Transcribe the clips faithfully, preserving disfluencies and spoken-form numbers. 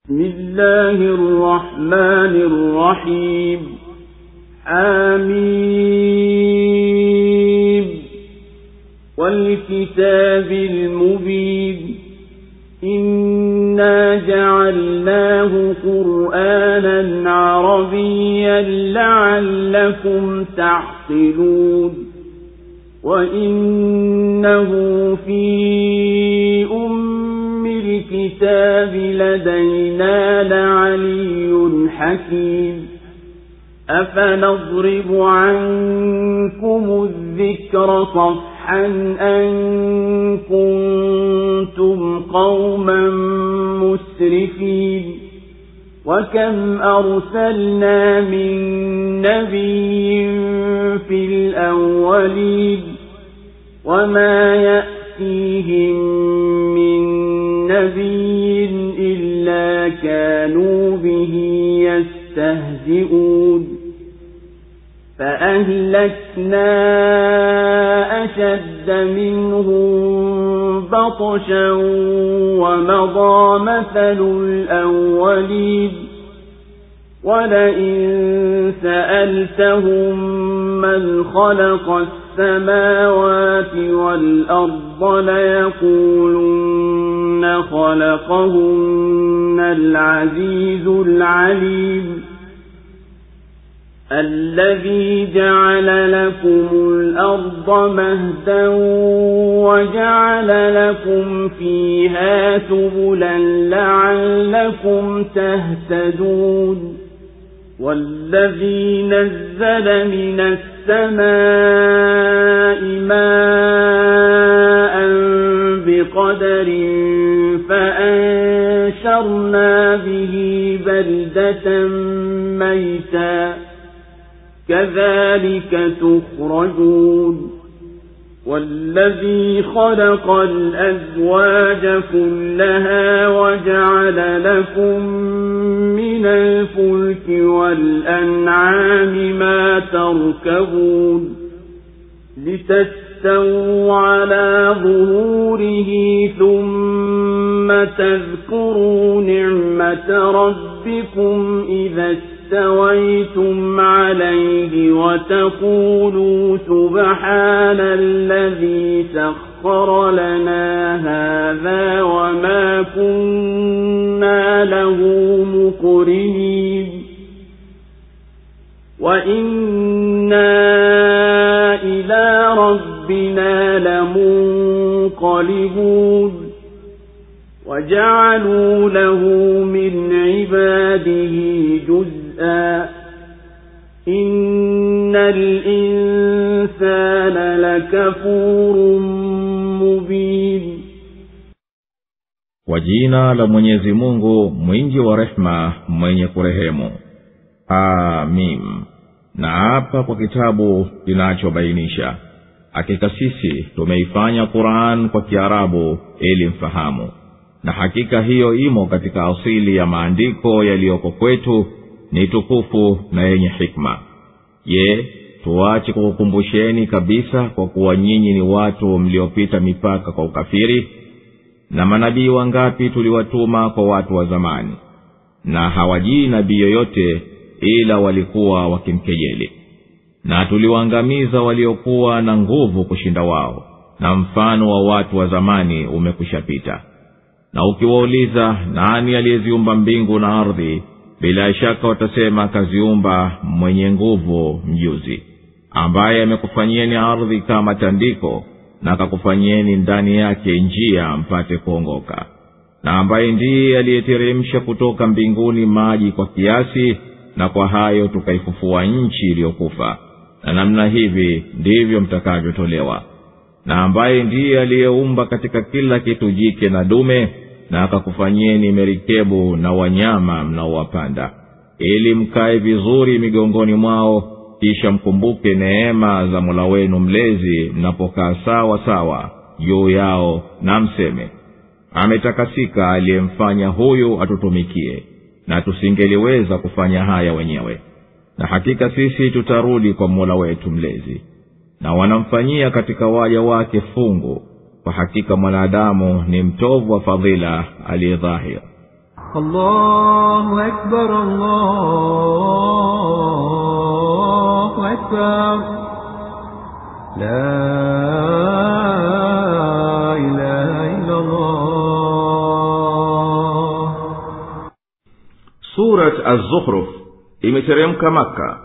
بسم الله الرحمن الرحيم. حميم والكتاب المبين إنا جعلناه قرآنا عربيا لعلكم تعقلون وإنه في أم الكتاب لدينا لعلي حكيم أفنضرب عنكم الذكر صفحا أن كنتم قوما مسرفين وكم أرسلنا من نبي في الأولين وما يأتيهم من نبي إلا كانوا به يستهزئون فأهلكنا أشد منهم بطشا ومضى مثل الأولين ولئن سألتهم من خلق السماوات والأرض ليقولن خلقهن العزيز العليم الذي جعل لكم الأرض مهدا وجعل لكم فيها سبلا لعلكم تهتدون والذي نزل من السماء ماء بقدر فأنشرنا به بلدة ميتا كذلك تخرجون والذي خلق الأزواج كلها وجعل لكم من الفلك والأنعام ما تركبون لتستووا على ظهوره ثم تذكروا نعمة ربكم إذا استويتم عليه وتقولوا سبحان الذي سخر لنا هذا وما كنا له مقرنين وإنا إلى ربنا لمنقلبون وجعلوا له من عباده جزءا إن الإنسان لكفور مبين. Kwa jina la Mwenyezi Mungu mwingi wa rehema mwenye kurehemu. Amin. Na hapa kwa kitabu kinachobainisha, hakika sisi tumeifanya Qur'an kwa Kiarabu ili mfahamu, na hakika hiyo imo katika asili ya maandiko yaliyoko kwetu, ni tukufu na yenye hikma. Je, tuache kukukumbusheni kabisa kwa kuwa nyinyi ni watu mliopita mipaka kwa ukafiri? Na manabii wangapi tuliwatuma kwa watu wa zamani, na hawajii nabii yoyote ila walikuwa wakimkejeli. Na tuliwaangamiza waliokuwa na nguvu kushinda wao, na mfano wa watu wa zamani umekushapita. Na ukiwauliza nani aliyeziumba mbingu na ardhi, bila shaka watasema kaziumba mwenye nguvu mjuzi, ambaye amekufanyieni ardhi kama tandiko na akakufanyieni ndani yake njia mpate kuongoka, na ambaye ndiye aliyeteremsha kutoka mbinguni maji kwa kiasi, na kwa hayo tukaifufua nchi iliyokufa, na namna hivi ndivyo mtakavyotolewa, na ambaye ndiye aliyeumba katika kila kitu jike na dume, na akakufanyieni merikebu na wanyama mnaowapanda, ili mkae vizuri migongoni mwao, kisha mkumbuke neema za Mola wenu mlezi mnapokaa sawa sawa juu yao, na mseme ametakasika aliyemfanya huyu atutumikie, na tusingeliweza kufanya haya wenyewe. Na hakika sisi tutarudi kwa Mola wetu mlezi. Na wanamfanyia katika waja wake fungu, kwa hakika mwanadamu ni mtovu wa fadhila aliyedhahir. الله أكبر الله أكبر لا إله إلا الله. Surat Az-Zukhruf imeteremka Makka.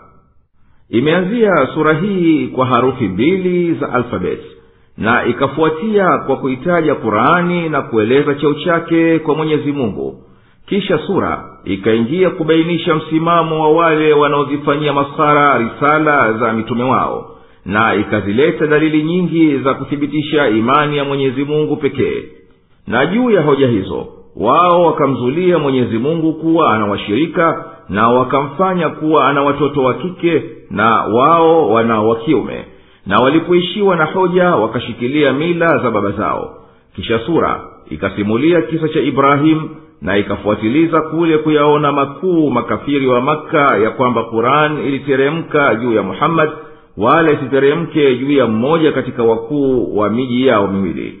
Imeanzia sura hii kwa harufi mbili za alfabeti na ikafuatia kwa kuitaja Qur'ani na kueleza cheo chake kwa Mwenyezi Mungu. Kisha sura ikaingia kubainisha msimamo wa wale wanaozifanyia maskhara risala za mitume wao, na ikazileta dalili nyingi za kuthibitisha imani ya Mwenyezi Mungu pekee. Na juu ya hoja hizo wao wakamzulia Mwenyezi Mungu kuwa ana washirika, na wakamfanya kuwa ana watoto wa kike na wao wana wa kiume, na walipoishiwa na hoja wakashikilia mila za baba zao. Kisha sura ikasimulia kisa cha Ibrahim na ikafuatiliza kule kuyaona makuu makafiri wa Makka ya kwamba Qur'an iliteremka juu ya Muhammad wala isiteremke juu ya mmoja katika wakuu wa miji yao miwili.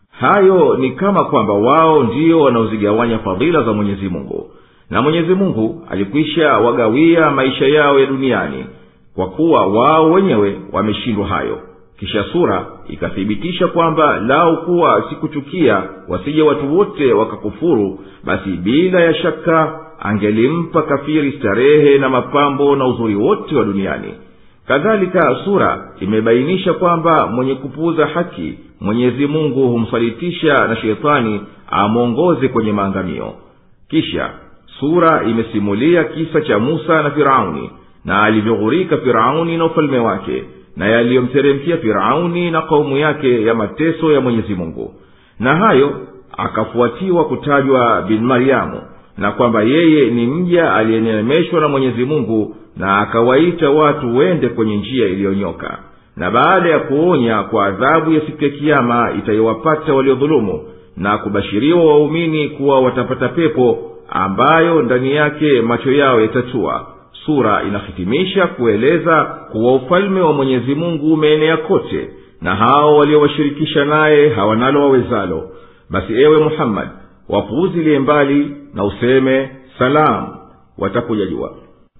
Hayo ni kama kwamba wao ndio wanaozigawanya fadhila za Mwenyezi Mungu, na Mwenyezi Mungu alikwisha wagawia maisha yao ya duniani kwa kuwa wao wenyewe wameshindwa hayo. Kisha sura ikathibitisha kwamba lao kuwa sikuchukia wasije watu wote wakakufuru, basi bila ya shaka angelimpa kafiri starehe na mapambo na uzuri wote wa duniani. Kadhalika sura imebainisha kwamba mwenye kupuuza haki Mwenyezi Mungu humsalitisha na shetani amuongoze kwenye maangamio. Kisha sura imesimulia kisa cha Musa na Firauni na alivyoghurika Firauni na ufalme wake, na yaliyomteremkia Firauni na kaumu yake ya mateso ya Mwenyezi Mungu. Na hayo akafuatiwa kutajwa bin Maryamu, na kwamba yeye ni mja aliyeneemeshwa na Mwenyezi Mungu, na akawaita watu wende kwenye njia iliyonyoka. Na baada ya kuonya kwa adhabu ya siku ya kiyama itayowapata waliodhulumu, na kubashiriwa waumini kuwa watapata pepo ambayo ndani yake macho yao yatatua, sura inahitimisha kueleza kuwa ufalme wa Mwenyezi Mungu umeenea kote, na hao waliowashirikisha naye hawanalo wawezalo. Basi ewe Muhammad, wapuuzilie mbali na useme salamu, watakuja jua.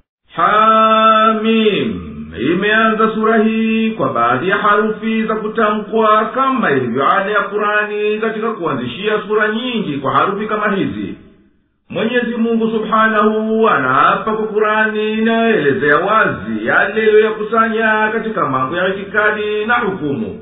Hamim. Imeanza sura hii kwa baadhi ya harufi za kutamkwa kama ilivyo ada ya Qur'ani katika kuanzishia sura nyingi kwa harufi kama hizi. Mwenyezi Mungu Subhanahu anaapa kwa Qur'ani inaelezea wazi yale yaliyokusanya katika mambo ya itikadi na hukumu.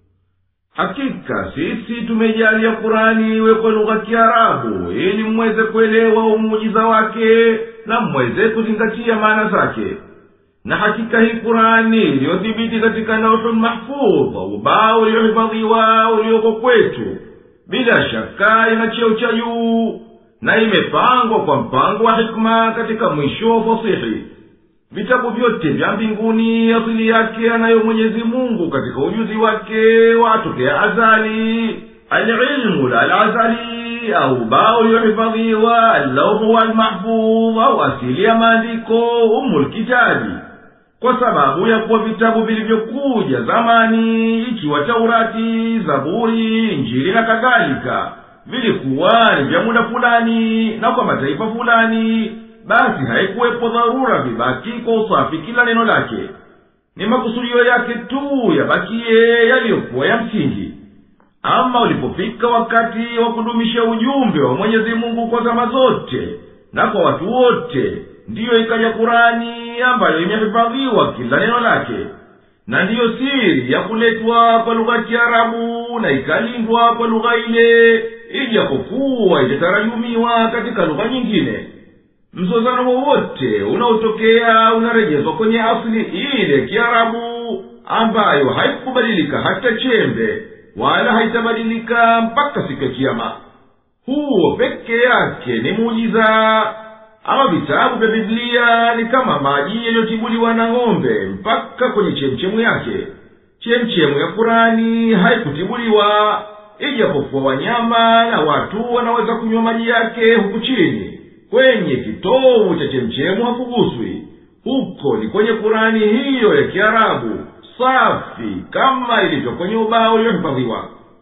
Hakika sisi tumejalia Qur'ani iwe kwa lugha ya Kiarabu ili mweze kuelewa umujiza wake na mweze kuzingatia maana zake. Na hakika hii Qur'ani iliyodhibiti katika Lauhul Mahfudh, ubao uliohifadhiwa ulioko kwetu, bila shaka ina cheo cha juu na imepangwa kwa mpango wa hikma katika mwisho wa fasihi. Vitabu vyote vya mbinguni asili yake anayo Mwenyezi Mungu katika ujuzi wake wa tokea azali. Al-ilmu al-azali au bao uliohifadhiwa al-lawhu wal-mahfudh au asili ya maandiko umul kitabi. Kwa sababu ya kuwa vitabu vilivyokuja zamani ikiwa Taurati, Zaburi, Injili na kadhalika vilikuwa ni vya muda fulani na kwa mataifa fulani, basi haikuwepo dharura vibaki kwa usafi kila neno lake. Ni makusudio yake tu yabakie yaliyokuwa ya msingi. Ama ulipofika wakati wa kudumisha ujumbe wa Mwenyezi Mungu kwa zama zote na kwa watu wote, ndiyo ikaja Qur'ani ambayo imehifadhiwa kila neno lake, na ndiyo siri ya kuletwa kwa lugha ya Kiarabu na ikalindwa kwa lugha ile, ijapokuwa itatarajumiwa katika lugha nyingine. Mzozano wowote unaotokea unarejezwa kwenye asili ile Kiarabu ambayo haikubadilika hata chembe wala haitabadilika mpaka siku ya kiyama. Huo peke yake ni muujiza. Ama vitabu vya Biblia ni kama maji yaliyotibuliwa na ng'ombe mpaka kwenye chemchemu yake. Chemchemu ya Qur'ani haikutibuliwa, ijapokuwa wanyama na watu wanaweza kunywa maji yake huku chini. Kwenye kitovu cha chemchemu hakuguswi. Huko ni kwenye Qur'ani hiyo ya Kiarabu, safi kama ilivyo kwenye ubao uliohifadhiwa.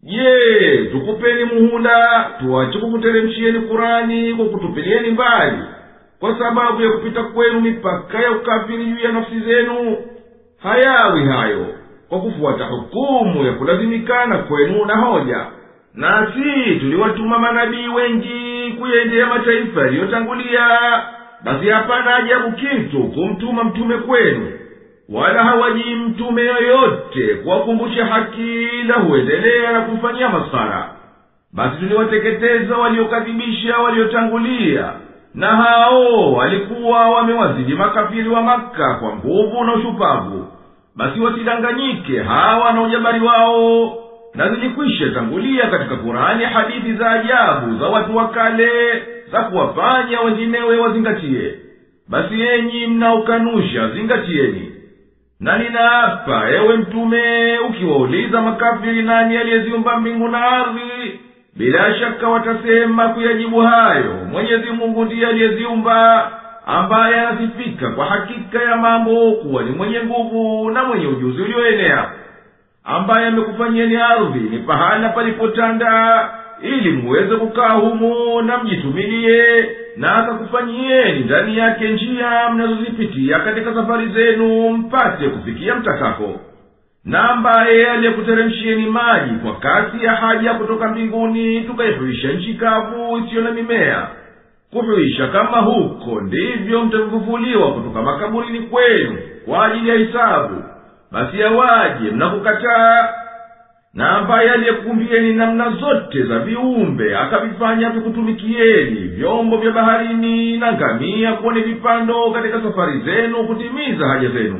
je, tukupeni muhula tuache kukuteremshieni kurani kwa kutupilieni mbali kwa sababu ya kupita kwenu mipaka ya ukafiri juu ya nafsi zenu? Hayawi hayo kwa kufuata hukumu ya kulazimikana kwenu na hoja. Nasi tuliwatuma manabii wengi kuyaendea mataifa yaliyotangulia, basi hapana ajabu kitu kumtuma mtume kwenu, wala hawajii mtume yoyote kuwakumbusha haki la huendelea na kumfanyia maskhara. Basi tuliwateketeza waliokadhibisha waliotangulia, na hao walikuwa wamewazidi makafiri wa Maka kwa nguvu na ushupavu. Basi wasidanganyike hawa na ujabari wao. Na zilikwisha tangulia katika Kurani hadithi za ajabu za watu wa kale za kuwafanya wenginewe wazingatie. Basi enyi mnaokanusha zingatieni. Na ninaapa ewe mtume, ukiwauliza makafiri nani aliyeziumba mbingu na ardhi, bila shaka watasema kuyajibu hayo, Mwenyezi Mungu ndiye aliyeziumba, ambaye anasifika kwa hakika ya mambo kuwa ni mwenye nguvu na mwenye ujuzi ulioenea, ambaye amekufanyeni ardhi ni pahala palipotanda ili muweze kukaa humo na mjitumilie, na akakufanyieni ndani yake njia mnazozipitia katika safari zenu mpate kufikia mtakako, na ambaye aliyekuteremshieni maji kwa kasi ya haja kutoka mbinguni tukaihuisha nchi kavu isiyo na mimea. Kuhuisha kama huko ndivyo mtafufuliwa kutoka makaburini kwenu kwa ajili ya hisabu. Basi yawaje mnakukataa? Na ambaye aliyekuumbieni namna zote za viumbe akavifanya vikutumikieni vyombo vya baharini na ngamia kuwa ni vipando katika safari zenu kutimiza haja zenu,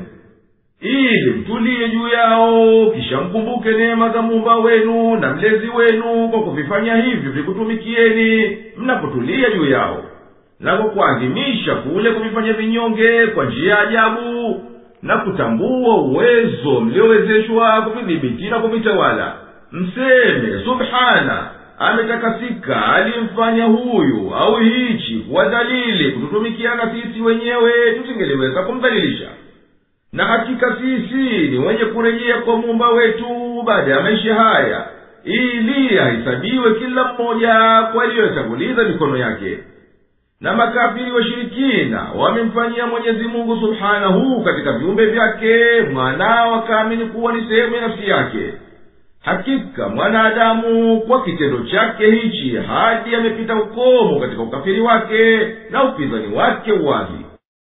ili mtulie juu yao, kisha mkumbuke neema za Muumba wenu na mlezi wenu kwa kuvifanya hivyo vikutumikieni mnapotulia juu yao, na kwa kuadhimisha kule kuvifanya vinyonge kwa njia ajabu, na kutambua uwezo mliowezeshwa kuvidhibiti na kuvitawala. Mseme subhana, ametakasika aliyemfanya huyu au hichi kuwa dhalili kututumikiana sisi wenyewe tusingeliweza kumdhalilisha. Na hakika sisi ni wenye kurejea kwa Muumba wetu baada ya maisha haya, ili ahesabiwe kila mmoja kwa aliyotanguliza mikono yake. Na makafiri washirikina wamemfanyia Mwenyezi Mungu subhanahu katika viumbe vyake mwanao, akaamini kuwa ni sehemu ya nafsi yake. Hakika mwanadamu kwa kitendo chake hichi hadi amepita ukomo katika ukafiri wake na upinzani wake uwazi.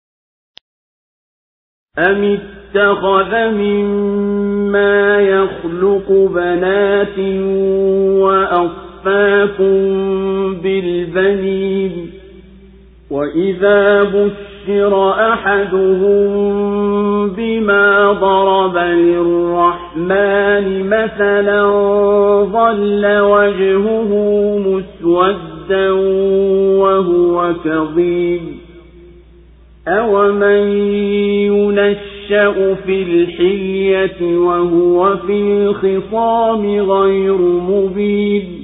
أم اتخذ مما يخلق بنات وأصفاكم بالبنين وإذا بشر أحدهم بما ضرب للرحمن مثلا ظل وجهه مسودا وهو كظيم أَوَمَنْ يُنَشَّأُ فِي الْحِلْيَةِ وَهُوَ فِي الْخِصَامِ غَيْرُ مُبِينٍ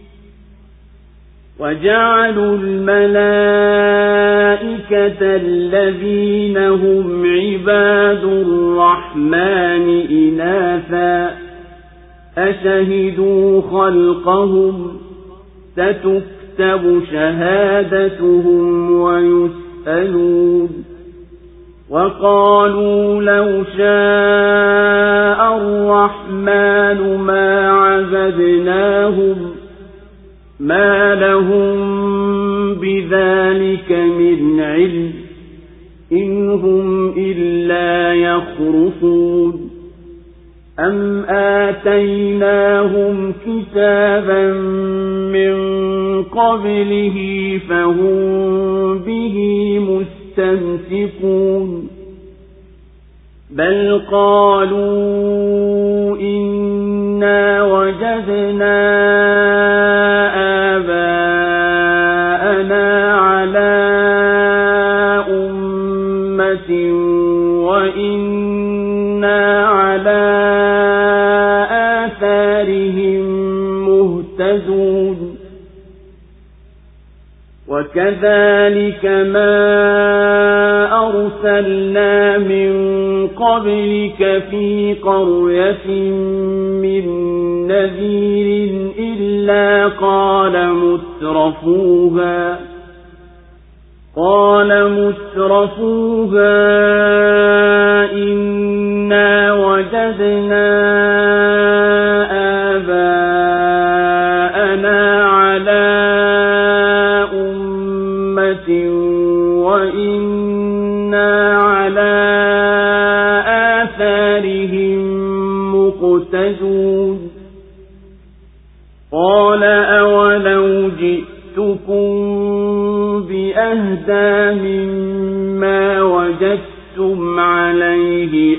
وَجَعَلُوا الْمَلَائِكَةَ الَّذِينَ هُمْ عِبَادُ الرَّحْمَنِ إِنَاثًا أَشَهِدُوا خَلْقَهُمْ سَتُكْتَبُ شَهَادَتُهُمْ وَيُسْأَلُونَ وقالوا لو شاء الرحمن ما عبدناهم ما لهم بذلك من علم إن هم إلا يخرصون أم آتيناهم كتابا من قبله فهم به مستمسكون بل قالوا إنا وجدنا آباءنا على أمة وإنا على آثارهم مهتدون وكذلك ما أرسلنا من قبلك في قرية من نذير إلا قال مترفوها قال مترفوها إنا وجدنا آباءنا على أمة وإنا على آثارهم مقتدون قال أولو جئتكم بأهدى مما وجدتم عليه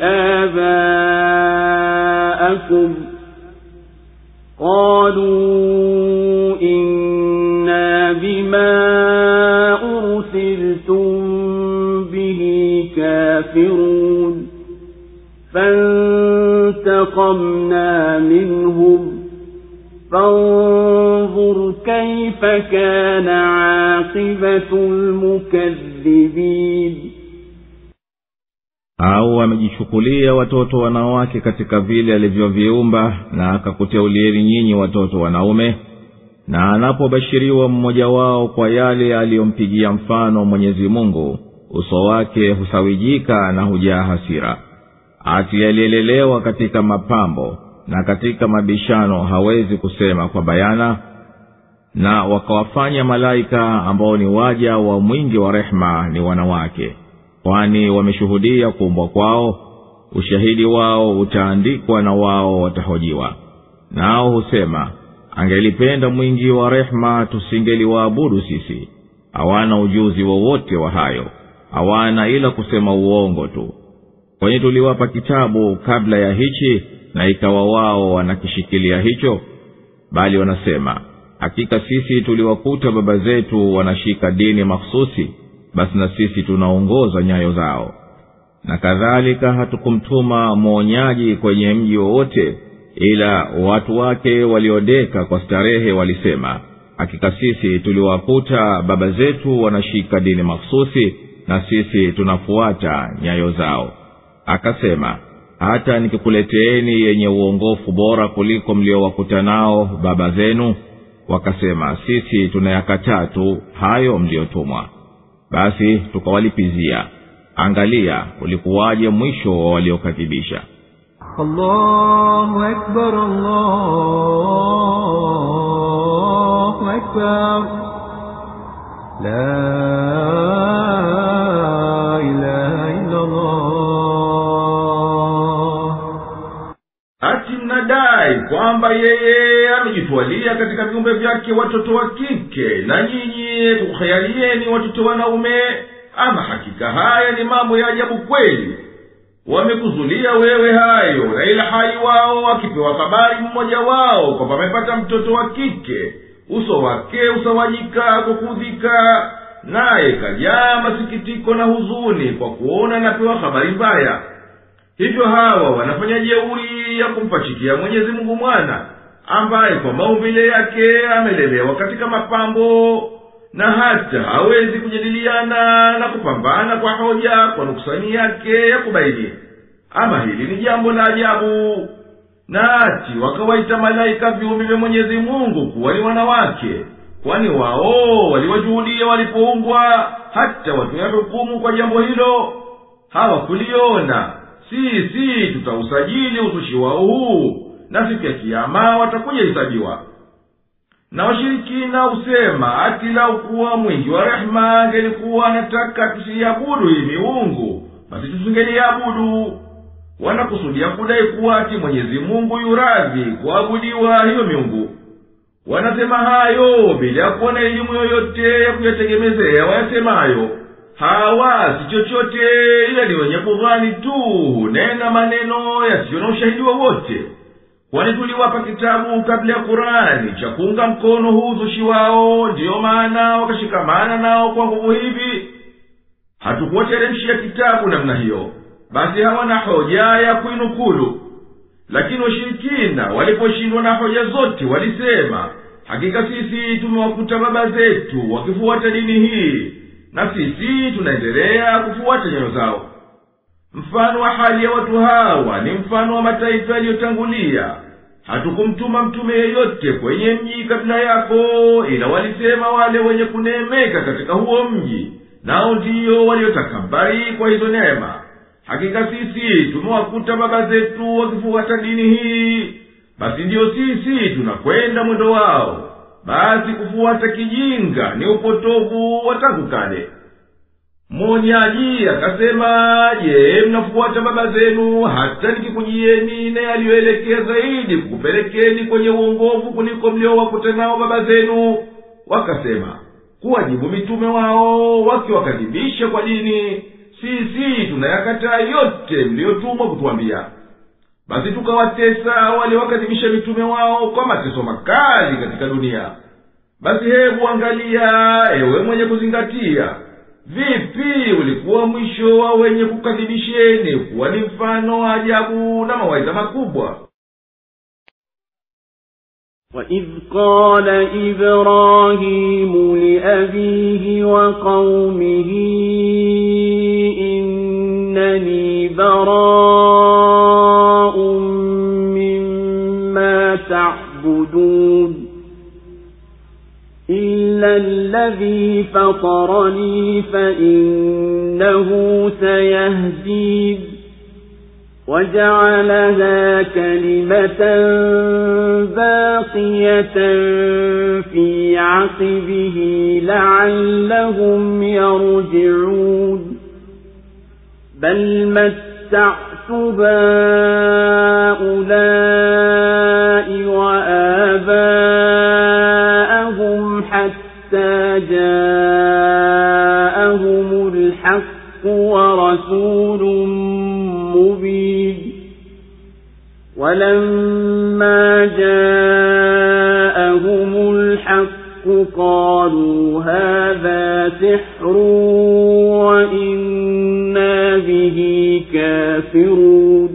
آباءكم قالوا إنا بما أرسلتم به كافرون فانتقمنا منهم فانظر كيف كان عاقبة المكذبين. au amejichukulia watoto wanawake katika vile alivyoviumba na akakuteulieni nyinyi watoto wanaume, na anapobashiriwa mmoja wao kwa yale aliyompigia mfano Mwenyezi Mungu, uso wake husawijika na hujaa hasira. Ati alielelewa katika mapambo na katika mabishano hawezi kusema kwa bayana, na wakawafanya malaika ambao ni waja wa mwingi wa rehema ni wanawake, kwani wameshuhudia kuumbwa kwao. Ushahidi wao utaandikwa na wao watahojiwa. Nao husema, angelipenda mwingi wa rehema tusingeliwaabudu sisi. Hawana ujuzi wowote wa, wa hayo, hawana ila kusema uongo tu. Kwani tuliwapa kitabu kabla ya hichi, na ikawa wao wanakishikilia hicho. Bali wanasema, hakika sisi tuliwakuta baba zetu wanashika dini mahsusi, basi na sisi tunaongoza nyayo zao. Na kadhalika hatukumtuma mwonyaji kwenye mji wowote, ila watu wake waliodeka kwa starehe walisema, hakika sisi tuliwakuta baba zetu wanashika dini mahsusi, na sisi tunafuata nyayo zao. Akasema, hata nikikuleteeni yenye uongofu bora kuliko mliowakuta nao baba zenu, wakasema, sisi tunayakataa tu hayo mliotumwa. Basi tukawalipizia. Angalia ulikuwaje mwisho wa waliokadhibisha. Allahu Akbar, Allahu Akbar, la ilaha illa Allah. Ati mnadai kwamba yeye amejitwalia katika viumbe vyake watoto wa kike, na nyinyi kukhayalieni watoto wanaume. Ama hakika haya ni mambo ya ajabu kweli. Wamekuzulia wewe hayo, na ila hali wao wakipewa habari mmoja wao kwamba amepata mtoto wa kike, uso wake usawajika kwa kudhika, naye kajaa masikitiko na huzuni kwa kuona anapewa habari mbaya. Hivyo hawa wanafanya jeuri ya kumpachikia Mwenyezi Mungu mwana, ambaye kwa maumbile yake amelelewa katika mapambo, na hata hawezi kujadiliana na kupambana kwa hoja kwa nuksani yake ya kubaini. Ama hili ni jambo la ajabu. Na ati wakawaita malaika viumbe vya Mwenyezi Mungu kuwa ni wanawake, kwani wao waliwajuhudia walipoumbwa, hata watoe hukumu kwa jambo hilo. Hawakuliona. Sisi tutausajili uzushi wao huu, na siku ya kiyama watakuja hisabiwa. Na washirikina husema, ati lau kuwa mwingi wa rehema angelikuwa anataka tusiabudu hii miungu, basi tusingeliabudu. Wanakusudia kudai kuwa ati Mwenyezi Mungu yuradhi kuabudiwa hiyo miungu. Wanasema hayo bila kuona elimu yoyote ya kuyategemezea wayasemayo. Hawa si chochote ila ni wenye kudhani tu, nena maneno yasiyo na ushahidi wowote. Kwani tuliwapa kitabu kabla ya Qur'ani cha kuunga mkono huu uzushi wao, ndiyo maana wakashikamana nao kwa nguvu hivi. Hatukuwateremshia kitabu namna hiyo, basi hawana hoja ya kuinukulu. Lakini washirikina waliposhindwa na hoja zote walisema, hakika sisi tumewakuta baba zetu wakifuata dini hii, na sisi tunaendelea kufuata nyayo zao. mfano wa hali ya watu hawa ni mfano wa mataifa yaliyotangulia. Hatukumtuma mtume yeyote kwenye mji kabla yako, ila walisema wale wenye kuneemeka katika huo mji, nao ndiyo waliotakabari kwa hizo neema. Hakika sisi tumewakuta baba zetu wakifuata dini hii, basi ndiyo sisi tunakwenda mwendo wao. Basi kufuata kijinga ni upotovu wa tangu kale. Mwonyaji akasema, je, mnafuata baba zenu hata nikikujieni na yaliyoelekea zaidi kukupelekeni kwenye uongofu kuliko mliowakuta nao baba zenu? Wakasema, kuwajibu mitume wao wakiwakadhibisha kwa dini, sisi tunayakataa yote mliotumwa kutuambia. Basi tukawatesa wale wakadhibisha mitume wao kwa mateso makali katika dunia. Basi hebu angalia, ewe mwenye kuzingatia, vipi ulikuwa mwisho wa wenye kukadhibisheni kuwa ni mfano wa ajabu na mawaidha makubwa. وَإِذْ قَالَ إِبْرَاهِيمُ لِأَبِيهِ وَقَوْمِهِ إِنَّنِي بَرَاءٌ مِّمَّا تَعْبُدُونَ إِلَّا الَّذِي فَطَرَنِي فَإِنَّهُ سَيَهْدِينِ وَجَعَلَهَا كَلِمَةً بَاقِيَةً فِي عَقِبِهِ لَعَلَّهُمْ يَرْجِعُونَ بَلْ مَتَّعْتُ هَؤُلَاءِ وَآبَاءَهُمْ حَتَّى جَاءَهُمُ الْحَقُّ وَرَسُولٌ مُبِينٌ وَلَمَّا جَاءَهُمُ الْحَقُّ قَالُوا هَذَا سِحْرٌ وَإِنَّا بِهِ كَافِرُونَ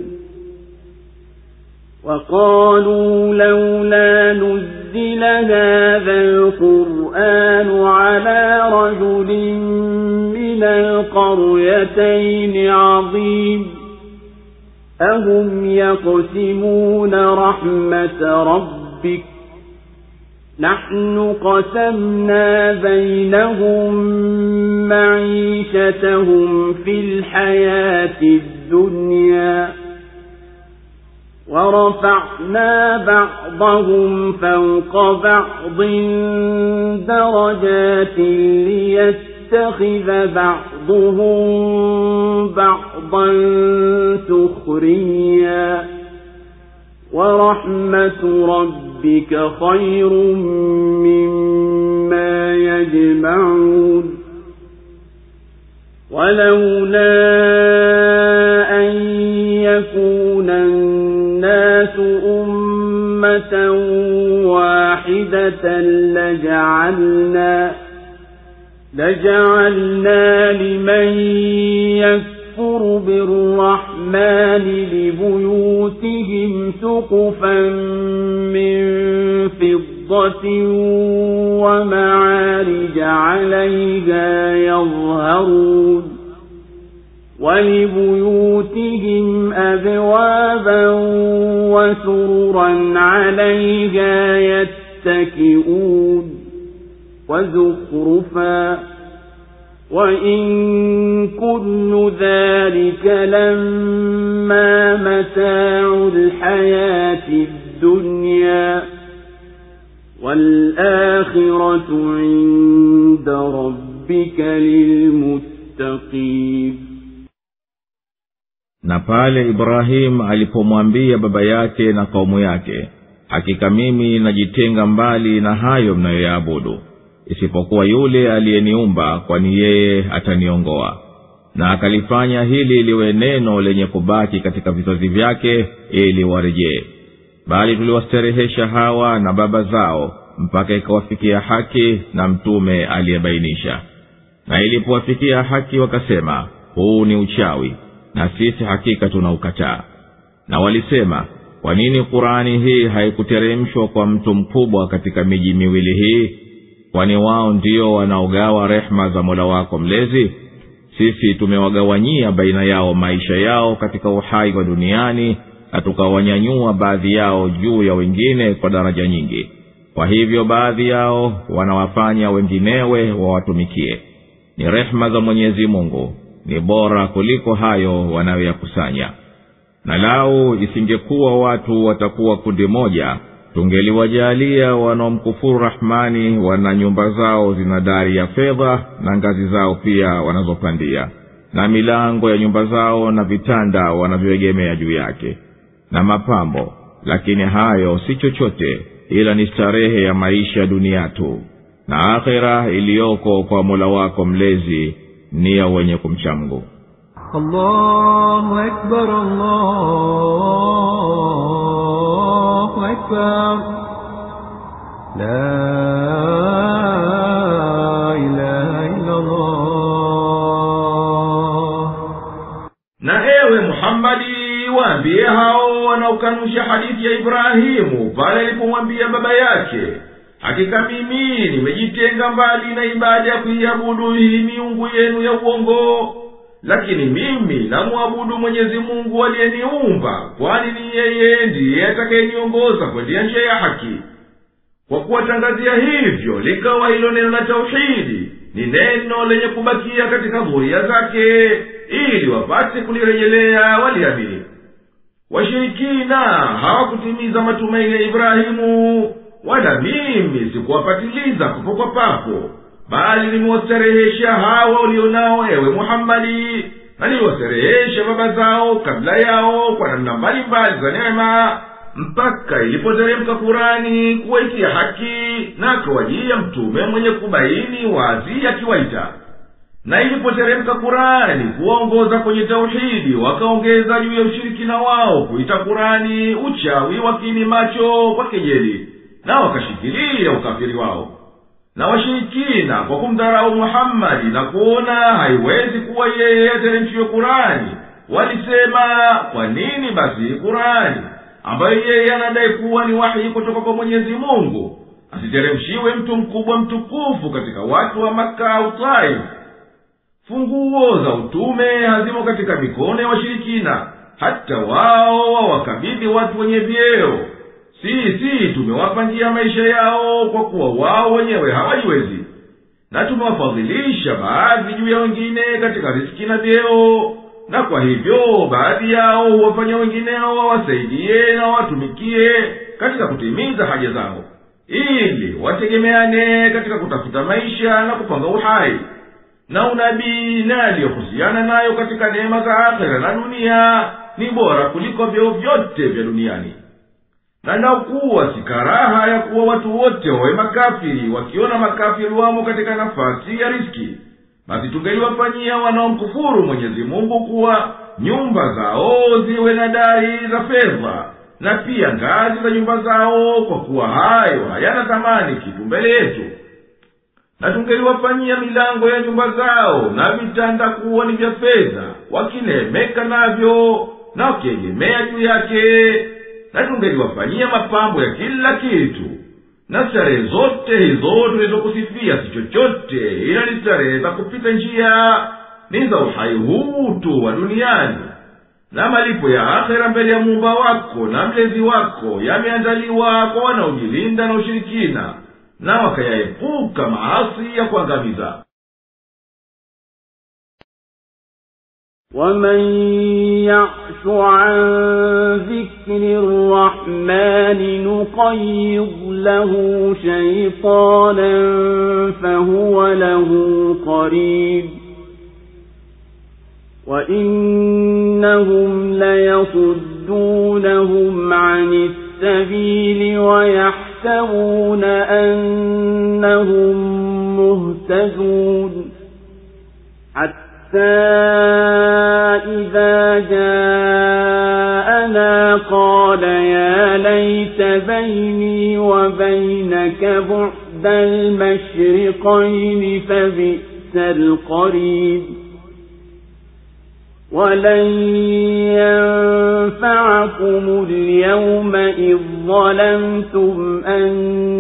وَقَالُوا لَوْلَا نُزِّلَ هَذَا الْقُرْآنُ عَلَى رَجُلٍ مِّنَ الْقَرْيَتَيْنِ عَظِيمٍ أَهُمْ يَقْسِمُونَ رَحْمَةَ رَبِّكَ نَحْنُ قَسَمْنَا بَيْنَهُم مَّعِيشَتَهُمْ فِي الْحَيَاةِ الدُّنْيَا وَرَفَعْنَا بَعْضَهُمْ فَوْقَ بَعْضٍ دَرَجَاتٍ لِيَتَّخِذَ بَعْضُهُم بَعْضًا سُخْرِيًّا وَرَحْمَةُ رَبِّكَ خَيْرٌ مِّمَّا يَجْمَعُونَ وَلَوْلَا أَن يَكُونَ النَّاسُ أُمَّةً وَاحِدَةً لَجَعَلْنَا لَجَعَلْنَا لِمَن يَكْفُرُ بِالرَّحْمَنِ لِبُيُوتِهِمْ سُقُفًا مِّن فِضَّةٍ وَمَعَارِجَ عَلَيْهَا يَظْهَرُونَ وَلِبُيُوتِهِمْ أَبْوَابًا وَسُرُرًا عَلَيْهَا يَتَّكِئُونَ وَزُخْرُفًا وَإِن كُلُّ ذَلِكَ لَمَّا مَتَاعُ الْحَيَاةِ الدُّنْيَا وَالْآخِرَةُ عِندَ رَبِّكَ لِلْمُتَّقِينَ. Na pale Ibrahim alipomwambia baba yake na kaumu yake, hakika mimi najitenga mbali na hayo mnayoyaabudu, isipokuwa yule aliyeniumba, kwani yeye ataniongoa. Na akalifanya hili liwe neno lenye kubaki katika vizazi vyake ili warejee. Bali tuliwasterehesha hawa na baba zao mpaka ikawafikia haki na mtume aliyebainisha. Na ilipowafikia haki wakasema, huu ni uchawi, na sisi hakika tunaukataa. Na walisema, kwa nini Qur'ani hii haikuteremshwa kwa mtu mkubwa katika miji miwili hii? Kwani wao ndio wanaogawa rehema za Mola wako mlezi? sisi tumewagawanyia baina yao maisha yao katika uhai wa duniani, na tukawanyanyua baadhi yao juu ya wengine kwa daraja nyingi. Kwa hivyo baadhi yao wanawafanya wenginewe wawatumikie. Ni rehema za Mwenyezi Mungu, ni bora kuliko hayo wanayoyakusanya. Na lau isingekuwa watu watakuwa kundi moja, tungeliwajalia wanaomkufuru Rahmani wana nyumba zao zina dari ya fedha, na ngazi zao pia wanazopandia, na milango ya nyumba zao na vitanda wanavyoegemea juu yake, na mapambo. Lakini hayo si chochote ila ni starehe ya maisha dunia tu, na akhera iliyoko kwa Mola wako mlezi ni ya wenye kumcha Mungu. Allahu Akbar, Allahu Akbar, la ilaha illa Allah. Na ewe Muhammadi, waambie hao wanaokanusha hadithi ya Ibrahimu pale alipomwambia baba yake, hakika mimi nimejitenga mbali na ibada ya kuiabudu hii miungu yenu ya uongo, lakini mimi namuabudu Mwenyezi Mungu aliyeniumba, kwani ni yeye ndiye atakayeniongoza kwenda njia ya haki. Kwa kuwatangazia hivyo, likawa hilo neno la tauhidi ni neno lenye kubakia katika dhuria zake, ili wapate kulirejelea waliamini. Washirikina hawakutimiza matumaini ya Ibrahimu, wala mimi sikuwapatiliza kupo kwa papo, bali nimewastarehesha hawa ulionao ewe Muhammadi, na niliwastarehesha baba zao kabla yao kwa namna mbalimbali za neema, mpaka ilipoteremka Kurani kuwaitia haki, na akawajia mtume mwenye kubaini wazi akiwaita. Na ilipoteremka Kurani kuwaongoza kwenye tauhidi, wakaongeza juu ya ushirikina wao kuita Kurani uchawi, wakini macho kwa kejeli, na wakashikilia ukafiri wao. Na washirikina kwa kumdharau Muhammadi na kuona haiwezi kuwa yeye ateremshiwe Kurani, walisema, kwa nini basi Kurani ambayo yeye anadai kuwa ni wahi kutoka kwa Mwenyezi Mungu asiteremshiwe mtu mkubwa mtukufu katika watu wa Makka au Taif? Funguo za utume hazimo katika mikono ya washirikina, hata wao wawakabidhi watu wenye vyeo. Sisi tumewapa njia maisha yao kwa kuwa wao wenyewe hawajiwezi, na tumewafadhilisha baadhi juu ya wengine katika riziki na vyeo, na kwa hivyo baadhi yao huwafanya wengineo wawasaidie na watumikie katika kutimiza haja zao, ili wategemeane katika kutafuta maisha na kupanga uhai. Na unabii na aliyohusiana nayo katika neema za akhera na dunia ni bora kuliko vyeo vyote vya duniani. Na naukuwa sikaraha ya kuwa watu wote wawe makafiri, wakiona makafiri wamo katika nafasi ya riski, basi tungeliwafanyia wanaomkufuru Mwenyezi Mungu kuwa nyumba zao ziwe na dari za fedha, na pia ngazi za nyumba zao, kwa kuwa hayo hayana thamani kitu mbele yetu. Na tungeliwafanyia milango ya nyumba zao na vitanda kuwa ni vya fedha, wakinemeka navyo na wakiegemea juu yake. Na tungeliwafanyia mapambo ya kila kitu, na starehe zote hizo tulizokusifia si chochote ila ni starehe za kupita njia, ni za uhai huu tu wa duniani. Na malipo ya akhera mbele ya Muumba wako na mlezi wako yameandaliwa kwa wanaojilinda na ushirikina, na wakayaepuka maasi ya kuangamiza. ومن يعش عن ذكر الرحمن نقيض له شيطانا فهو له قريب وإنهم ليصدونهم عن السبيل ويحسبون أنهم مهتدون حتى إذا جاءنا قال يا ليت بيني وبينك بعد المشرقين فبئس القريب ولن ينفعكم اليوم إذ ظلمتم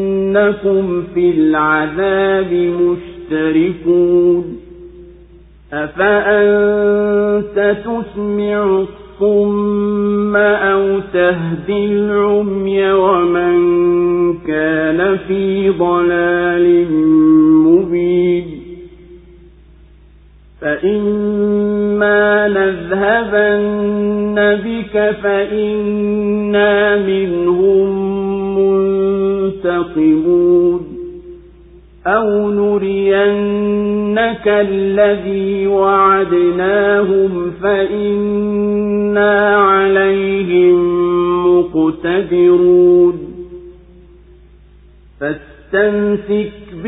أنكم في العذاب مشتركون أفأنت تسمع الصم أو تهدي العمي ومن كان في ضلال مبين فإما نذهبن بك فإنا منهم منتقمون أو نرينك الذي وعدناهم فإنا عليهم مقتدرون فاستمسك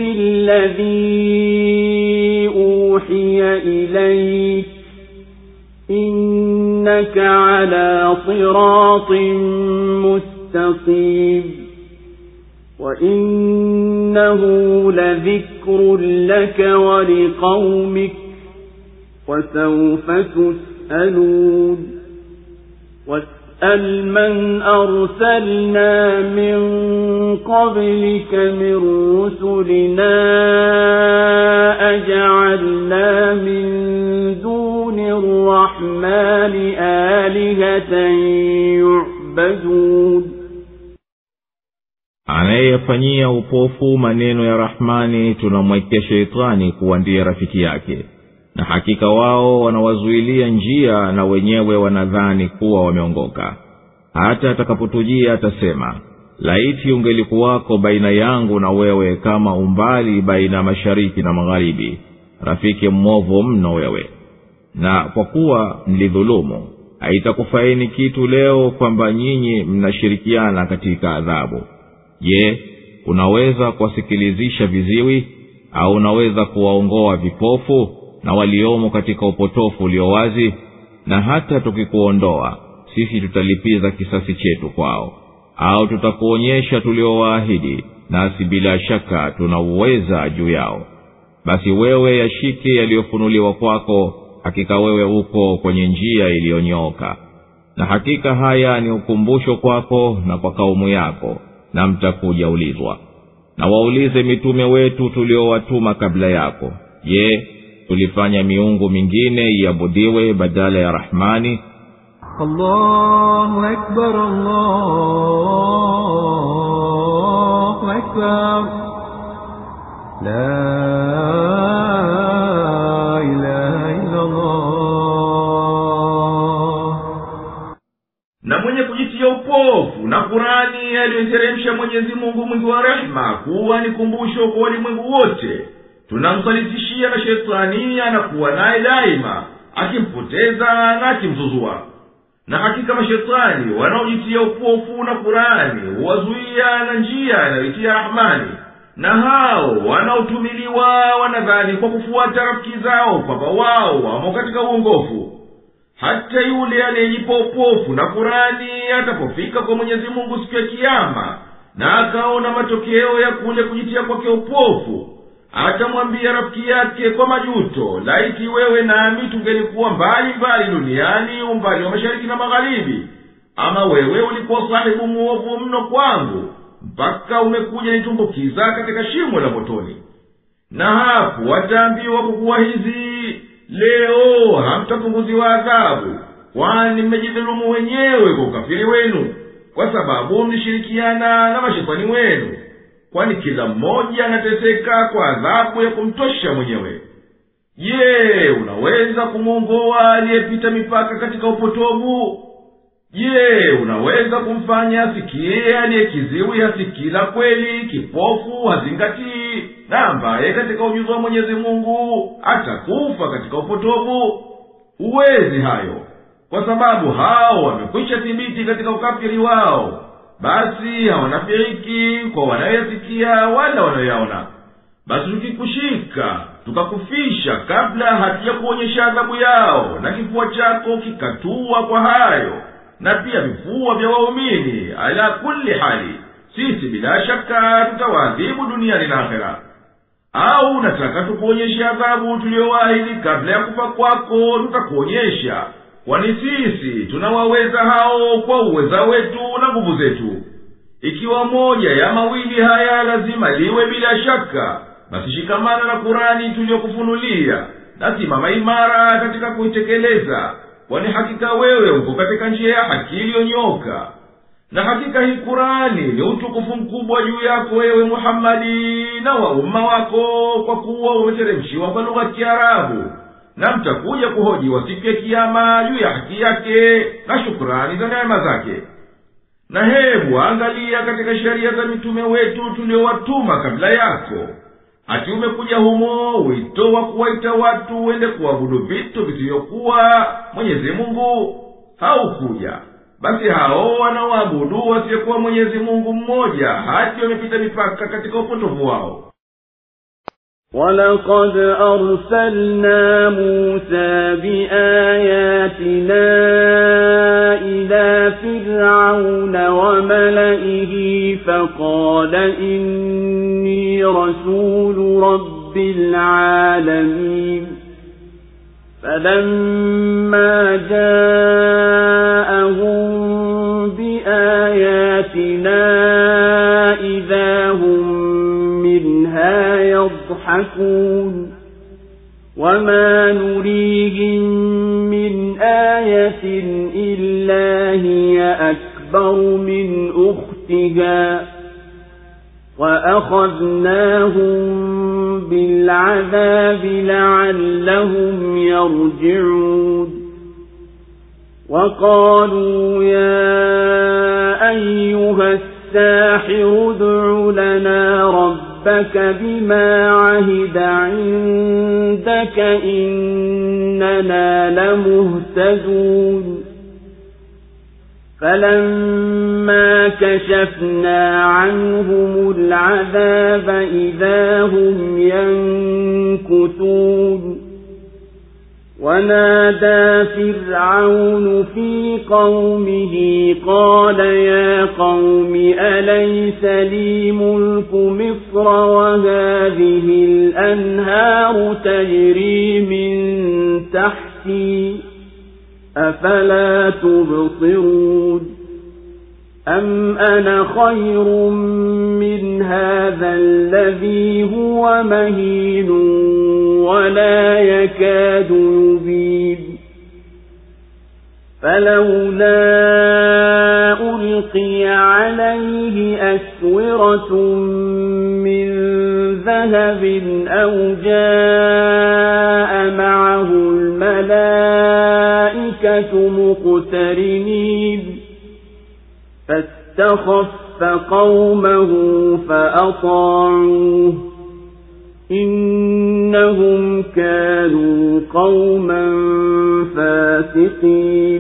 بالذي أوحي إليك إنك على صراط مستقيم وإنه لذكر لك ولقومك وسوف تسألون واسأل من أرسلنا من قبلك من رسلنا أجعلنا من دون الرحمن آلهة يعبدون. Anayefanyia upofu maneno ya Rahmani tunamwekea sheitani kuwa ndiye rafiki yake, na hakika wao wanawazuilia njia na wenyewe wanadhani kuwa wameongoka. Hata atakapotujia atasema, laiti ungelikuwako baina yangu na wewe kama umbali baina mashariki na magharibi, rafiki mwovu mno wewe. Na kwa kuwa mlidhulumu, haitakufaini kitu leo kwamba nyinyi mnashirikiana katika adhabu. Je, unaweza kuwasikilizisha viziwi au unaweza kuwaongoa vipofu na waliomo katika upotofu ulio wazi? Na hata tukikuondoa, sisi tutalipiza kisasi chetu kwao, au tutakuonyesha tuliowaahidi, nasi bila shaka tunauweza juu yao. Basi wewe yashike yaliyofunuliwa kwako, hakika wewe uko kwenye njia iliyonyooka. Na hakika haya ni ukumbusho kwako na kwa kaumu yako, na mtakuja ulizwa. Na waulize mitume wetu tuliowatuma kabla yako, je, tulifanya miungu mingine iabudiwe badala ya Rahmani? Allahu Akbar, Allahu Akbar, la ilaha illa Allah. Na mwenye kujitia upofu na Qur'ani aliyoteremsha Mwenyezi Mungu mwingi wa rehema kuwa ni kumbusho kwa walimwengu wote, tunamsalitishia na shetani anakuwa naye daima, akimpoteza na akimzuzua. Na hakika mashetani wanaojitia upofu na Qur'ani huwazuia na njia inayoitia Rahmani, na hao wanaotumiliwa wanadhani kwa kufuata rafiki zao kwamba wao wamo katika uongofu. Hata yule aliyejipa upofu na Qur'ani atapofika kwa Mwenyezi Mungu siku ya Kiyama na akaona matokeo ya kule kujitia kwake upofu, atamwambia rafiki yake kwa majuto, laiti wewe nami tungelikuwa mbali mbali duniani, umbali wa mashariki na magharibi. Ama wewe ulikuwa sahibu muovu mno kwangu, mpaka umekuja nitumbukiza katika shimo la motoni. Na hapo wataambiwa kwa kuwa hizi, leo hamtapunguziwa adhabu, kwani mmejidhulumu wenyewe kwa ukafiri wenu, kwa sababu mlishirikiana na mashetani wenu. Kwani kila mmoja anateseka kwa adhabu ya kumtosha mwenyewe. Je, unaweza kumwongoa aliyepita mipaka katika upotovu? Je, unaweza kumfanya asikie aliyekiziwi hasikii la kweli, kipofu hazingatii, na ambaye katika ujuzi wa Mwenyezi Mungu atakufa katika upotovu? Uwezi hayo, kwa sababu hao wamekwisha thibiti katika ukafiri wao. Basi hawanafiriki kwa wanayoyasikia wala wanayoyaona. Basi tukikushika tukakufisha kabla hatuja kuonyesha adhabu yao, na kifua chako kikatua kwa hayo, na pia vifua vya waumini, ala kulli hali sisi bila shaka tutawaadhibu duniani na akhera. Au unataka tukuonyesha adhabu tuliyowaahidi kabla ya kufa kwako? Tutakuonyesha, kwani sisi tunawaweza hao kwa uweza wetu na nguvu zetu. Ikiwa moja ya mawili haya lazima liwe bila shaka, basi shikamana na Qur'ani tuliyokufunulia, na simama imara katika kuitekeleza, kwani hakika wewe uko katika njia ya haki iliyonyoka. Na hakika hii Kurani ni utukufu mkubwa juu yako wewe Muhammadi na wa umma wako, kwa kuwa umeteremshiwa kwa lugha ya Kiarabu, na mtakuja kuhojiwa siku ya Kiyama juu ya haki yake na shukrani za neema zake. Na hebu angalia katika sheria za mitume wetu tuliowatuma kabla yako, ati umekuja humo wito wa kuwaita watu wende kuabudu vitu visivyokuwa Mwenyezi Mungu? Haukuja. Basi hao wanaoabudu wasiyekuwa Mwenyezi Mungu mmoja hati wamepita mipaka katika upotovu wao. وَلَقَدْ أَرْسَلْنَا مُوسَى بِآيَاتِنَا إِلَى فِرْعَوْنَ وَمَلَئِهِ فَقَالَ إِنِّي رَسُولُ رَبِّ الْعَالَمِينَ فَلَمَّا جَاءَهُم بِآيَاتِنَا إِذَا هُم مِّنْهَا يَضْحَكُونَ وَمَا نُرِيهِم مِّنْ آيَةٍ إِلَّا هِيَ أَكْبَرُ مِنْ أُخْتِهَا وَأَخَذْنَاهُمْ بِالْعَذَابِ لَعَلَّهُمْ يَرْجِعُونَ وَقَالُوا يَا أَيُّهَا السَّاحِرُ ادْعُ لَنَا رَبَّكَ بِمَا عَهِدَ عِندَكَ إِنَّنَا لَمُهْتَدُونَ فَلَمَّا كَشَفْنَا عَنْهُمُ الْعَذَابَ إِذَا هُمْ يَنكُثُونَ وَنَادَى فِرْعَوْنُ فِي قَوْمِهِ قَالَ يَا قَوْمِ أَلَيْسَ لِي مُلْكُ مِصْرَ وَهَٰذِهِ الْأَنْهَارُ تَجْرِي مِن تَحْتِي أَفَلَا تُبْصِرُونَ أَمْ أَنَا خَيْرٌ مِّنْ هَٰذَا الَّذِي هُوَ مَهِينٌ وَلَا يَكَادُ يُبِينُ فَلَوْلَا أُلْقِيَ عَلَيْهِ أَسْوِرَةٌ مِّن ذَهَبٍ أَوْ جَاءَ مَعَهُ الْمَلَائِكَةُ مُقْتَرِنِينَ فَاسْتَخَفَّ قَوْمَهُ فَأَطَاعُوهُ إِنَّهُمْ كَانُوا قَوْمًا فَاسِقِينَ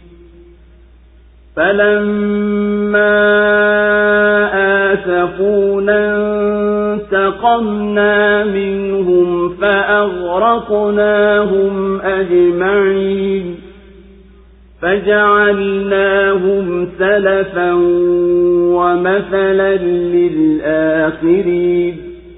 فَلَمَّا آسَفُونَا انتَقَمْنَا مِنْهُمْ فَأَغْرَقْنَاهُمْ أَجْمَعِينَ فَجَعَلْنَاهُمْ سَلَفًا وَمَثَلًا لِلْآخِرِينَ.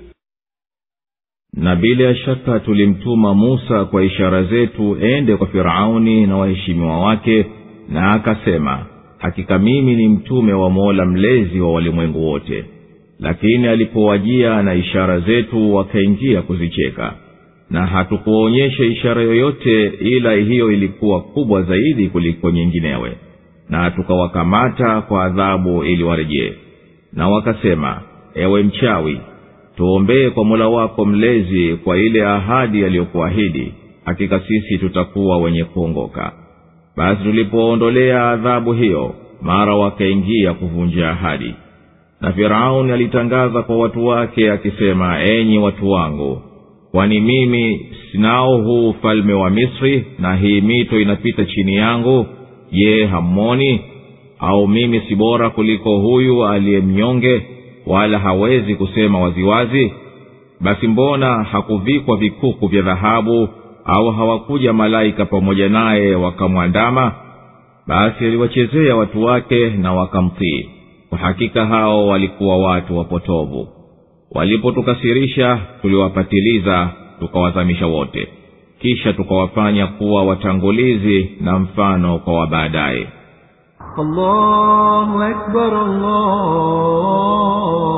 Na bila shaka tulimtuma Musa kwa ishara zetu ende kwa Firauni na waheshimiwa wake, na akasema, hakika mimi ni mtume wa Mola mlezi wa walimwengu wote. Lakini alipowajia na ishara zetu wakaingia kuzicheka, na hatukuonyesha ishara yoyote ila hiyo ilikuwa kubwa zaidi kuliko nyinginewe, na tukawakamata kwa adhabu ili warejee. Na wakasema, ewe mchawi, tuombee kwa Mola wako mlezi kwa ile ahadi aliyokuahidi, hakika sisi tutakuwa wenye kuongoka. Basi tulipoondolea adhabu hiyo, mara wakaingia kuvunja ahadi. Na Firauni alitangaza kwa watu wake akisema, enyi watu wangu, kwani mimi sinao huu ufalme wa Misri na hii mito inapita chini yangu? Je, hammoni? Au mimi si bora kuliko huyu aliyemnyonge, wala hawezi kusema waziwazi? Basi mbona hakuvikwa vikuku vya dhahabu, au hawakuja malaika pamoja naye wakamwandama? Basi aliwachezea watu wake na wakamtii. Kwa hakika hao walikuwa watu wapotovu. Walipotukasirisha tuliwapatiliza, tukawazamisha wote, kisha tukawafanya kuwa watangulizi na mfano kwa wabaadaye. Allahu Akbar,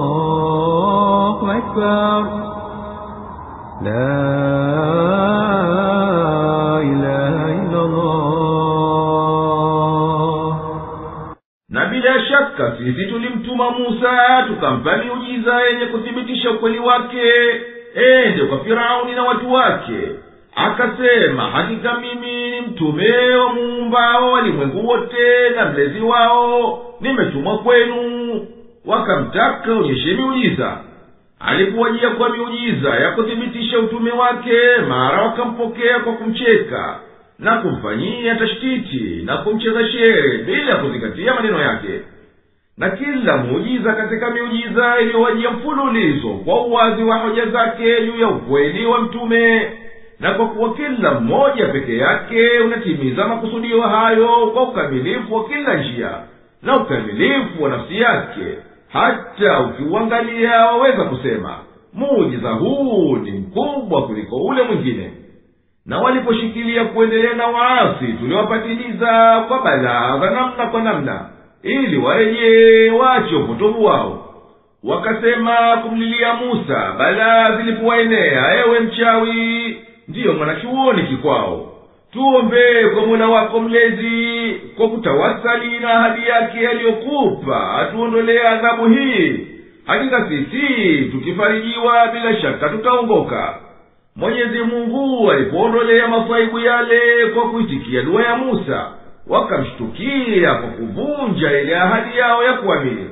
Allahu Akbar, la shaka sisi tulimtuma musa tukampa miujiza yenye kuthibitisha ukweli wake ende kwa firauni na watu wake. Akasema, hakika mimi ni mtume wa muumba wa walimwengu wote na mlezi wao, nimetumwa kwenu. Wakamtaka onyeshe miujiza. Alipowajia kwa miujiza ya kuthibitisha utume wake, mara wakampokea kwa kumcheka na kumfanyia tashtiti na kumcheza shere bila kuzingatia maneno yake. Na kila muujiza katika miujiza iliyowajia mfululizo kwa uwazi wa hoja zake juu ya ukweli wa mtume, na kwa kuwa kila mmoja peke yake unatimiza makusudio hayo kwa ukamilifu wa kila njia na ukamilifu wa nafsi yake, hata ukiuangalia waweza kusema muujiza huu ni mkubwa kuliko ule mwingine. Na waliposhikilia kuendelea na waasi, tuliwapatiliza kwa balaa za namna kwa namna, ili warejee waache upotovu wao. Wakasema kumlilia Musa balaa zilipowaenea, ewe mchawi, ndiyo mwanachuoni kikwao, tuombe kwa Mola wako mlezi kwa kutawasali na ahadi yake aliyokupa atuondolee adhabu hii. Hakika sisi tukifarijiwa bila shaka tutaongoka. Mwenyezi Mungu alipoondolea masaibu yale kwa kuitikia dua ya Musa, wakamshtukia kwa kuvunja ile ahadi yao ya kuamini.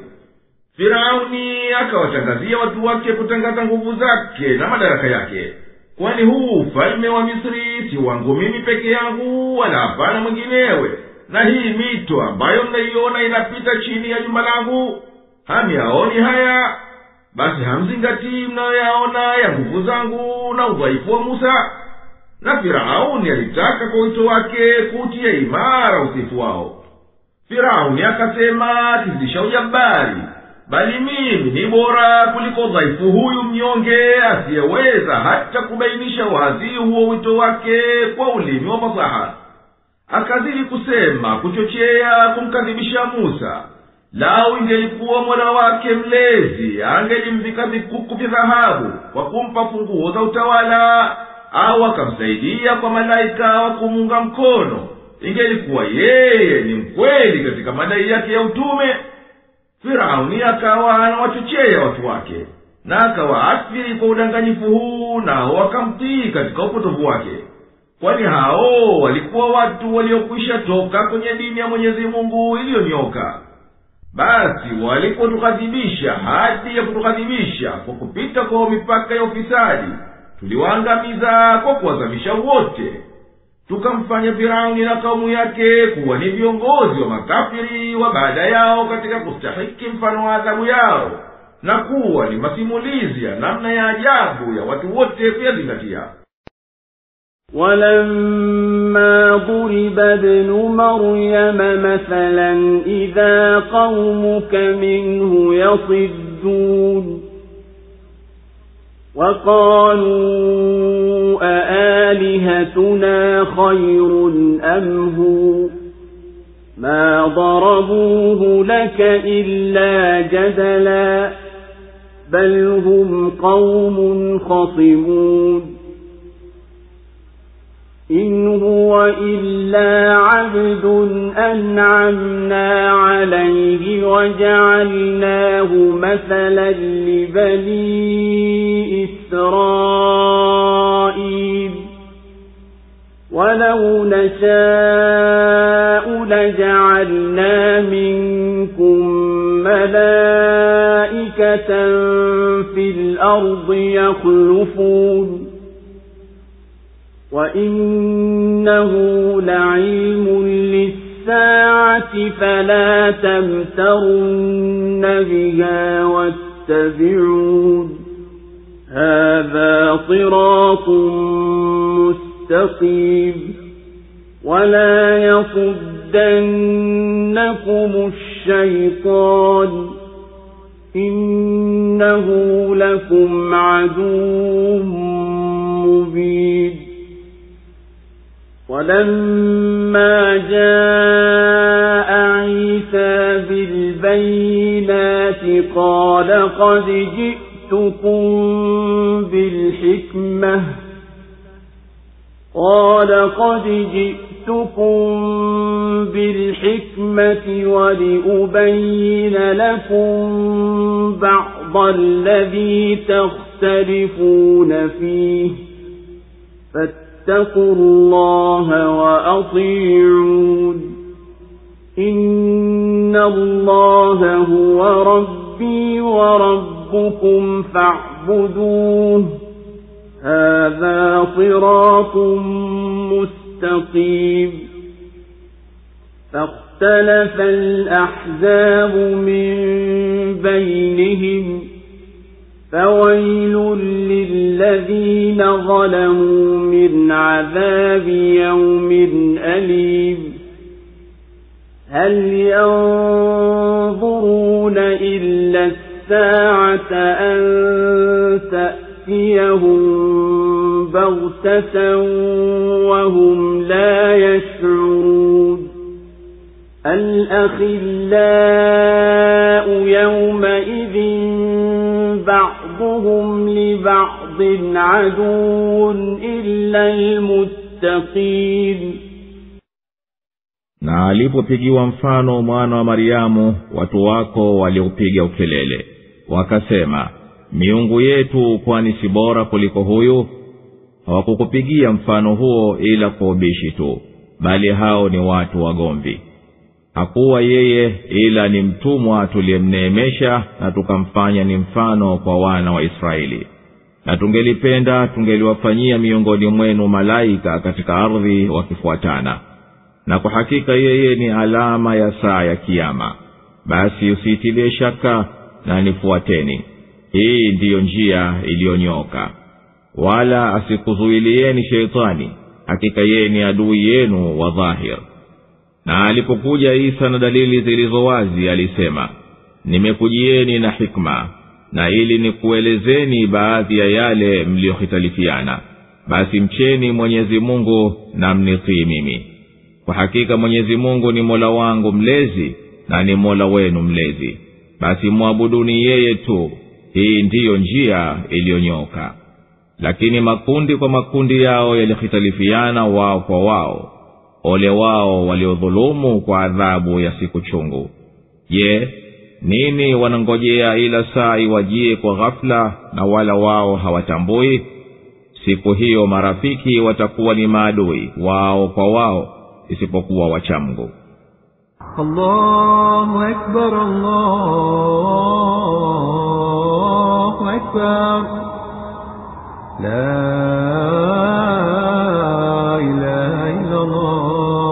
Firauni akawatangazia watu wake kutangaza nguvu zake na madaraka yake, kwani huu ufalme wa Misri si wangu mimi peke yangu, wala hapana mwinginewe, na hii mito ambayo mnaiona inapita chini ya jumba langu, hamiaoni haya? Basi hamzingatii mnayoyaona ya nguvu zangu na udhaifu wa Musa. Na Firauni alitaka kwa wito wake kutia imara usifu wao. Firauni akasema, tizidisha ujabari, bali mimi ni bora kuliko dhaifu huyu mnyonge asiyeweza hata kubainisha wazi huo wito wake kwa ulimi wa fasaha. Akazidi kusema kuchochea kumkadhibisha Musa. Lau ingelikuwa Mola wake mlezi angelimvika vikuku vya dhahabu kwa kumpa funguo za utawala, au akamsaidia kwa malaika wa kumunga mkono, ingelikuwa yeye ni mkweli katika madai yake ya utume. Firauni akawa anawachochea watu wake, na akawaathiri kwa udanganyifu huu, nao wakamtii katika upotovu wake. Kwani hao walikuwa watu waliokwisha toka kwenye dini ya Mwenyezi Mungu iliyonyoka. Basi walipotukadhibisha hadi ya kutukadhibisha kwa kupita kwa mipaka ya ufisadi, tuliwaangamiza kwa kuwazamisha wote. Tukamfanya Firauni na kaumu yake kuwa ni viongozi wa makafiri wa baada yao katika kustahiki mfano wa adhabu yao, na kuwa ni masimulizi ya namna ya ajabu ya watu wote kuyazingatia. ولما ضرب ابن مريم مثلا إذا قومك منه يصدون وقالوا أآلهتنا خير أم هو ما ضربوه لك إلا جدلا بل هم قوم خصمون إن هو إلا عبد أنعمنا عليه وجعلناه مثلا لبني إسرائيل ولو نشاء لجعلنا منكم ملائكة في الأرض يخلفون وإنه لعلم للساعة فلا تمترن بها واتبعون هذا صراط مستقيم ولا يصدنكم الشيطان إنه لكم عدو مبين ولما جاء عيسى بالبينات قال قد جئتكم بالحكمة قال قد جئتكم جئتكم بالحكمة ولأبين لكم بعض الذي تختلفون فيه فاتقوا الله وأطيعون إن الله هو ربي وربكم فاعبدوه هذا صراط مستقيم فاختلف الأحزاب من بينهم فويل للذين ظلموا من عذاب يوم أليم هل ينظرون إلا الساعة أن تأتيهم بغتة وهم لا يشعرون الأخلاء يومئذ بعضهم لبعض عدو إلا المتقين. Na alipopigiwa mfano mwana wa Mariamu, watu wako waliupiga ukelele wakasema, miungu yetu kwani si bora kuliko huyu? Hawakukupigia mfano huo ila kwa ubishi tu, bali hao ni watu wagomvi. Hakuwa yeye ila ni mtumwa tuliyemneemesha na tukamfanya ni mfano kwa wana wa Israeli. Na tungelipenda tungeliwafanyia miongoni mwenu malaika katika ardhi wakifuatana. Na kwa hakika yeye ni alama ya saa ya kiyama. Basi usitilie shaka na nifuateni. Hii ndiyo njia iliyonyoka. Wala asikuzuilieni sheitani, hakika yeye ni adui yenu wa dhahir. Na alipokuja Isa na dalili zilizo wazi alisema, nimekujieni na hikma, na ili nikuelezeni baadhi ya yale mliohitalifiana. Basi mcheni Mwenyezi Mungu na mnitii mimi. Kwa hakika Mwenyezi Mungu ni Mola wangu mlezi na ni Mola wenu mlezi. Basi muabuduni yeye tu. Hii ndiyo njia iliyonyoka. Lakini makundi kwa makundi yao yalihitalifiana wao kwa wao. Ole wao waliodhulumu kwa adhabu ya siku chungu. Je, nini wanangojea ila saa iwajie kwa ghafla na wala wao hawatambui? Siku hiyo marafiki watakuwa ni maadui wao kwa wao, isipokuwa wachamgu. Allahu Akbar, Allahu Akbar, la ilaha illa Allah.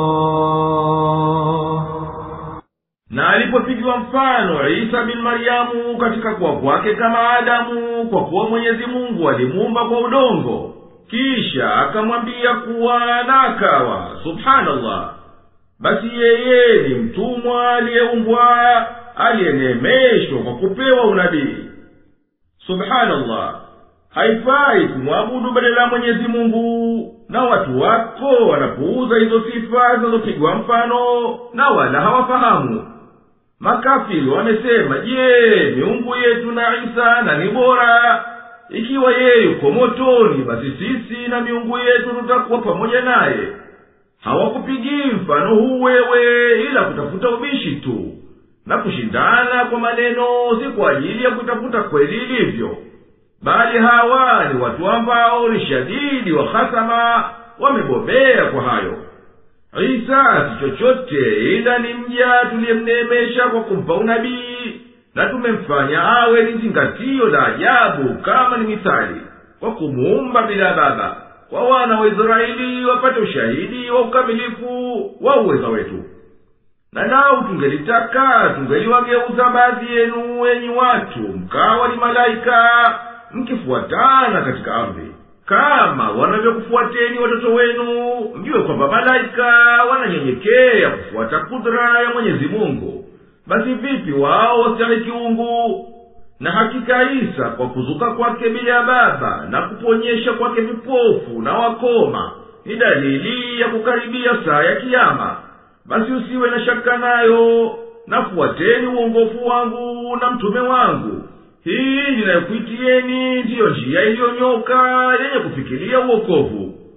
Na alipopigiwa mfano Isa bin Maryamu katika kuwa kwake kama Adamu, kwa kuwa Mwenyezi Mungu alimuumba kwa udongo, kisha akamwambia kuwa na akawa, subhanallah. Basi yeye ni mtumwa aliyeumbwa, aliyeneemeshwa kwa kupewa unabii. Subhanallah, haifai kumwabudu badala ya Mwenyezi Mungu. Na watu wako wanapuuza hizo sifa zinazopigwa mfano na wala hawafahamu. Makafiri wamesema, je, miungu yetu na Isa na ni bora? Ikiwa yeye yuko motoni, basi sisi na miungu yetu tutakuwa pamoja naye. Hawakupigii mfano huu wewe ila kutafuta ubishi tu, na kushindana kwa maneno, si kwa ajili ya kutafuta kweli ilivyo. Bali hawa ni watu ambao ni shadidi wa hasama, wamebobea kwa hayo. Isa si chochote ila ni mja tuliyemneemesha kwa kumpa unabii, na tumemfanya awe ni zingatio la ajabu kama ni mithali, kwa kumuumba bila baba, kwa wana wa Israeli wapate ushahidi wa ukamilifu wa uweza wetu. Na nao tungelitaka tungeliwageuza baadhi yenu enyi watu mkawa ni malaika, mkifuatana katika ardhi, kama wanavyokufuateni watoto wenu. Mjue kwamba malaika wananyenyekea kufuata kudra ya Mwenyezi Mungu. Basi vipi wao wastahiki uungu? Na hakika Isa kwa kuzuka kwake bila baba na kuponyesha kwake vipofu na wakoma ni dalili ya kukaribia saa ya kiyama. Basi usiwe na shaka nayo, na fuateni uongofu wangu na mtume wangu. Hii ninayokuitieni ndiyo njia iliyonyoka yenye kufikiria uokovu.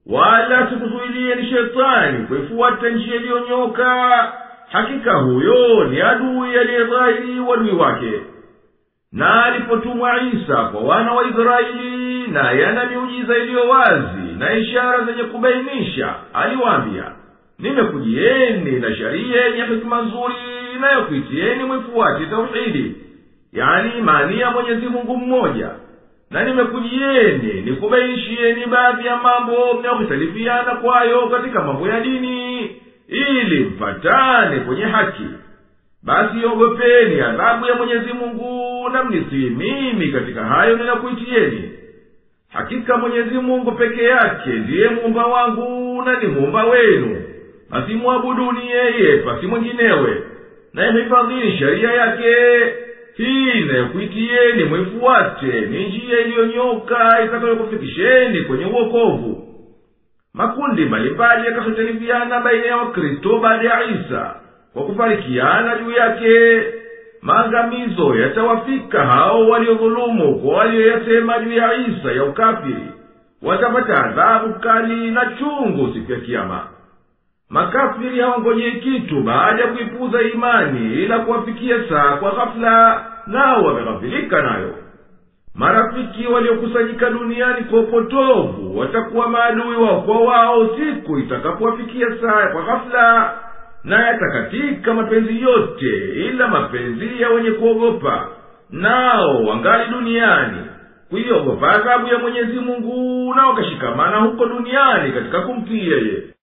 wala sikuzuilie ni shetani kuifuata njia iliyonyoka. Hakika huyo ni adui aliyedhahiri wadui wake. Na alipotumwa Isa kwa wana wa Israeli, na yana miujiza iliyo wazi na ishara zenye kubainisha, aliwaambia, nimekujieni na sharia yenye hikma nzuri inayokuitieni mwifuate tauhidi, yani imani ya Mwenyezi Mungu mmoja. Na nimekujieni nikubainishieni baadhi ya mambo mnayokhitalifiana kwayo katika mambo ya dini, ili mpatane kwenye haki. Basi ogopeni adhabu ya Mwenyezi Mungu na mnisii mimi katika hayo ninakuitieni. Hakika Mwenyezi Mungu peke yake ndiye muumba wangu na ni muumba wenu. Basi muabuduni yeye pasi mwinginewe, na mhifadhini sharia yake. Hii inayokuitieni mwifuate ni njia iliyonyoka itakayokufikisheni kwenye uokovu. Makundi mbalimbali yakahitalifiana baina ya Wakristo baada ya Isa kwa kufarikiana juu yake. Maangamizo yatawafika hao waliodhulumu kwa walioyasema juu ya Isa ya ukafiri. Watapata adhabu kali na chungu siku ya Kiyama. Makafiri hawangojei kitu baada ya kuipuza imani ila kuwafikia saa kwa ghafla, nao wameghafilika nayo. Marafiki waliokusanyika duniani kwa upotovu watakuwa maadui wao kwa wao siku itakapowafikia saa kwa ghafla, na yatakatika mapenzi yote ila mapenzi ya wenye kuogopa, nao wangali duniani kuiogopa adhabu ya Mwenyezi Mungu, na wakashikamana huko duniani katika kumtii yeye.